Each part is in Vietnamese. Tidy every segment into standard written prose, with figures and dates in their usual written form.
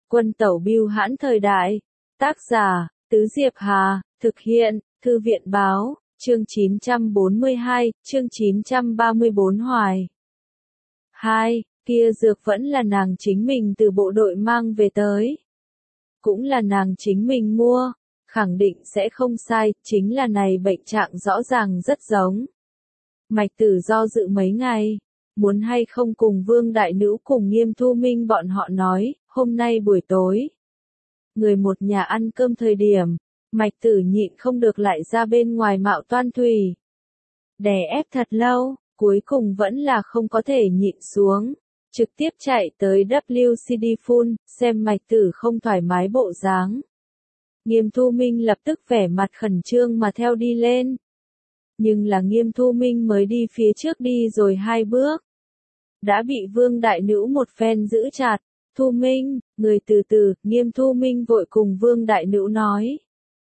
Quân tẩu bưu hãn thời đại. Tác giả, Tứ Diệp Hà, thực hiện, Thư viện Báo, chương 942, chương 934 Hoài. 2. Kia dược vẫn là nàng chính mình từ bộ đội mang về tới. Cũng là nàng chính mình mua, khẳng định sẽ không sai, chính là này bệnh trạng rõ ràng rất giống. Mạch Tử do dự mấy ngày, muốn hay không cùng Vương Đại Nữ cùng Nghiêm Thu Minh bọn họ nói, hôm nay buổi tối. Người một nhà ăn cơm thời điểm, Mạch Tử nhịn không được lại ra bên ngoài mạo toan thủy. Đè ép thật lâu, cuối cùng vẫn là không có thể nhịn xuống. Trực tiếp chạy tới WCD Full, xem Mạch Tử không thoải mái bộ dáng. Nghiêm Thu Minh lập tức vẻ mặt khẩn trương mà theo đi lên. Nhưng là Nghiêm Thu Minh mới đi phía trước đi rồi 2 bước. Đã bị Vương Đại Nữ một phen giữ chặt. Thu Minh, người từ từ, Nghiêm Thu Minh vội cùng Vương Đại Nữ nói.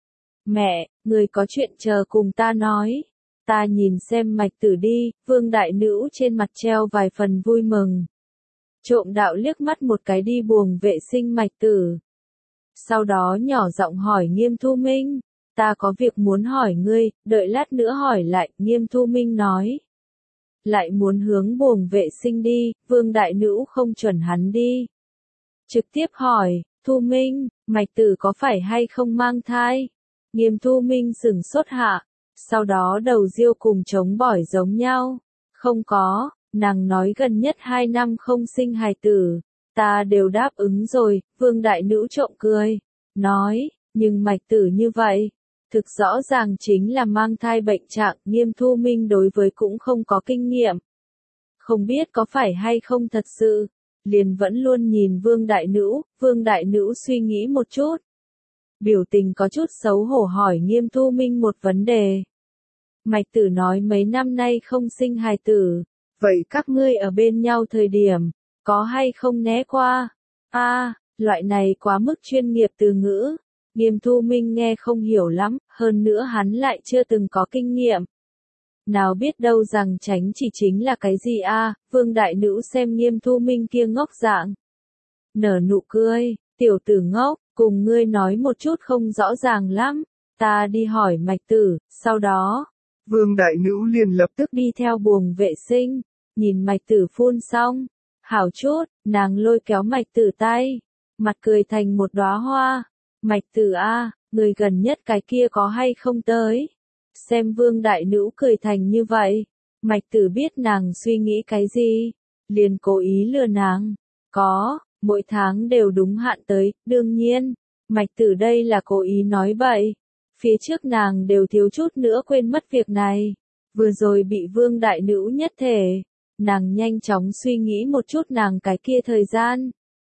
Mẹ, người có chuyện chờ cùng ta nói. Ta nhìn xem Mạch Tử đi, Vương Đại Nữ trên mặt treo vài phần vui mừng. Trộm đạo liếc mắt một cái đi buồng vệ sinh Mạch Tử. Sau đó nhỏ giọng hỏi Nghiêm Thu Minh, ta có việc muốn hỏi ngươi, đợi lát nữa hỏi lại, Nghiêm Thu Minh nói. Lại muốn hướng buồng vệ sinh đi, Vương Đại Nữ không chuẩn hắn đi. Trực tiếp hỏi, Thu Minh, Mạch Tử có phải hay không mang thai? Nghiêm Thu Minh sửng sốt hạ, sau đó đầu riêu cùng trống bỏi giống nhau. Không có, nàng nói gần nhất 2 năm không sinh hài tử. Ta đều đáp ứng rồi, Vương Đại Nữ trộm cười. Nói, nhưng Mạch Tử như vậy, thực rõ ràng chính là mang thai bệnh trạng. Nghiêm Thu Minh đối với cũng không có kinh nghiệm. Không biết có phải hay không thật sự, liền vẫn luôn nhìn Vương Đại Nữ suy nghĩ một chút. Biểu tình có chút xấu hổ hỏi Nghiêm Thu Minh một vấn đề. Mạch Tử nói mấy năm nay không sinh hài tử, vậy các ngươi ở bên nhau thời điểm, có hay không né qua? Loại này quá mức chuyên nghiệp từ ngữ. Nghiêm Thu Minh nghe không hiểu lắm, hơn nữa hắn lại chưa từng có kinh nghiệm. Nào biết đâu rằng tránh chỉ chính là cái gì Vương Đại Nữ xem Nghiêm Thu Minh kia ngốc dạng. Nở nụ cười, tiểu tử ngốc, cùng ngươi nói một chút không rõ ràng lắm, ta đi hỏi Mạch Tử, sau đó. Vương Đại Nữ liền lập tức đi theo buồng vệ sinh, nhìn Mạch Tử phun xong. Hảo chút, nàng lôi kéo Mạch Tử tay, mặt cười thành một đóa hoa. Mạch Tử người gần nhất cái kia có hay không tới? Xem Vương Đại Nữ cười thành như vậy, Mạch Tử biết nàng suy nghĩ cái gì, liền cố ý lừa nàng. Có, mỗi tháng đều đúng hạn tới, đương nhiên, Mạch Tử đây là cố ý nói bậy. Phía trước nàng đều thiếu chút nữa quên mất việc này, vừa rồi bị Vương Đại Nữ nhất thể. Nàng nhanh chóng suy nghĩ một chút nàng cái kia thời gian.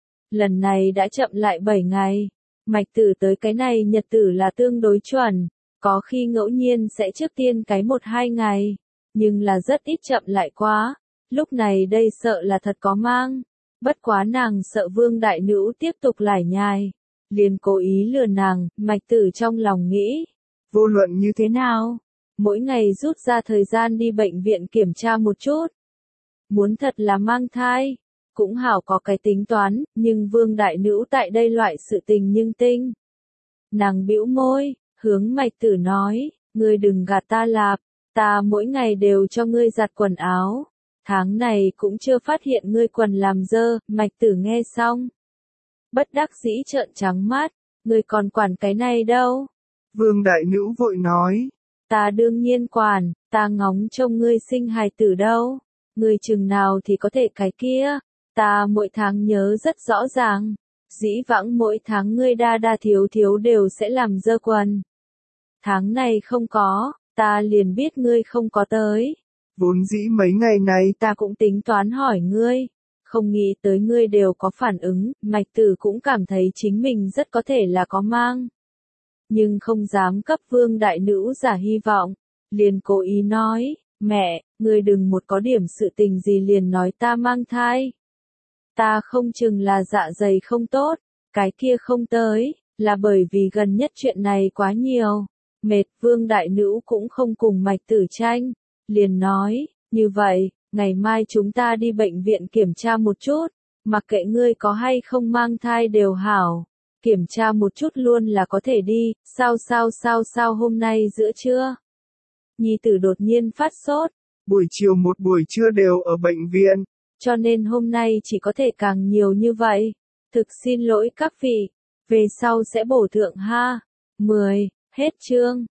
Lần này đã chậm lại 7 ngày. Mạch Tử tới cái này nhật tử là tương đối chuẩn. Có khi ngẫu nhiên sẽ trước tiên cái 1-2 ngày. Nhưng là rất ít chậm lại quá. Lúc này đây sợ là thật có mang. Bất quá nàng sợ Vương Đại Nữ tiếp tục lải nhải. Liền cố ý lừa nàng, Mạch Tử trong lòng nghĩ. Vô luận như thế nào? Mỗi ngày rút ra thời gian đi bệnh viện kiểm tra một chút. Muốn thật là mang thai, cũng hảo có cái tính toán, nhưng Vương Đại Nữ tại đây loại sự tình nhưng tinh. Nàng bĩu môi, hướng Mạch Tử nói, ngươi đừng gạt ta lạp, ta mỗi ngày đều cho ngươi giặt quần áo. Tháng này cũng chưa phát hiện ngươi quần làm dơ. Mạch Tử nghe xong, bất đắc dĩ trợn trắng mắt, ngươi còn quản cái này đâu? Vương Đại Nữ vội nói, ta đương nhiên quản, ta ngóng trông ngươi sinh hài tử đâu. Ngươi chừng nào thì có thể cái kia, ta mỗi tháng nhớ rất rõ ràng. Dĩ vãng mỗi tháng ngươi đa đa thiếu thiếu đều sẽ làm dơ quần. Tháng này không có, ta liền biết ngươi không có tới. Vốn dĩ mấy ngày này ta cũng tính toán hỏi ngươi, không nghĩ tới ngươi đều có phản ứng. Mạch Tử cũng cảm thấy chính mình rất có thể là có mang. Nhưng không dám cấp Vương Đại Nữ giả hy vọng, liền cố ý nói, mẹ, ngươi đừng một có điểm sự tình gì liền nói ta mang thai. Ta không chừng là dạ dày không tốt, cái kia không tới, là bởi vì gần nhất chuyện này quá nhiều. Mệt. Vương Đại Nữ cũng không cùng Mạch Tử tranh, liền nói, như vậy, ngày mai chúng ta đi bệnh viện kiểm tra một chút. Mặc kệ ngươi có hay không mang thai đều hảo. Kiểm tra một chút luôn là có thể đi, sao hôm nay giữa trưa. Nhi tử đột nhiên phát sốt. Buổi chiều một buổi trưa đều ở bệnh viện. Cho nên hôm nay chỉ có thể càng nhiều như vậy. Thực xin lỗi các vị. Về sau sẽ bổ thượng ha. 10. Hết chương.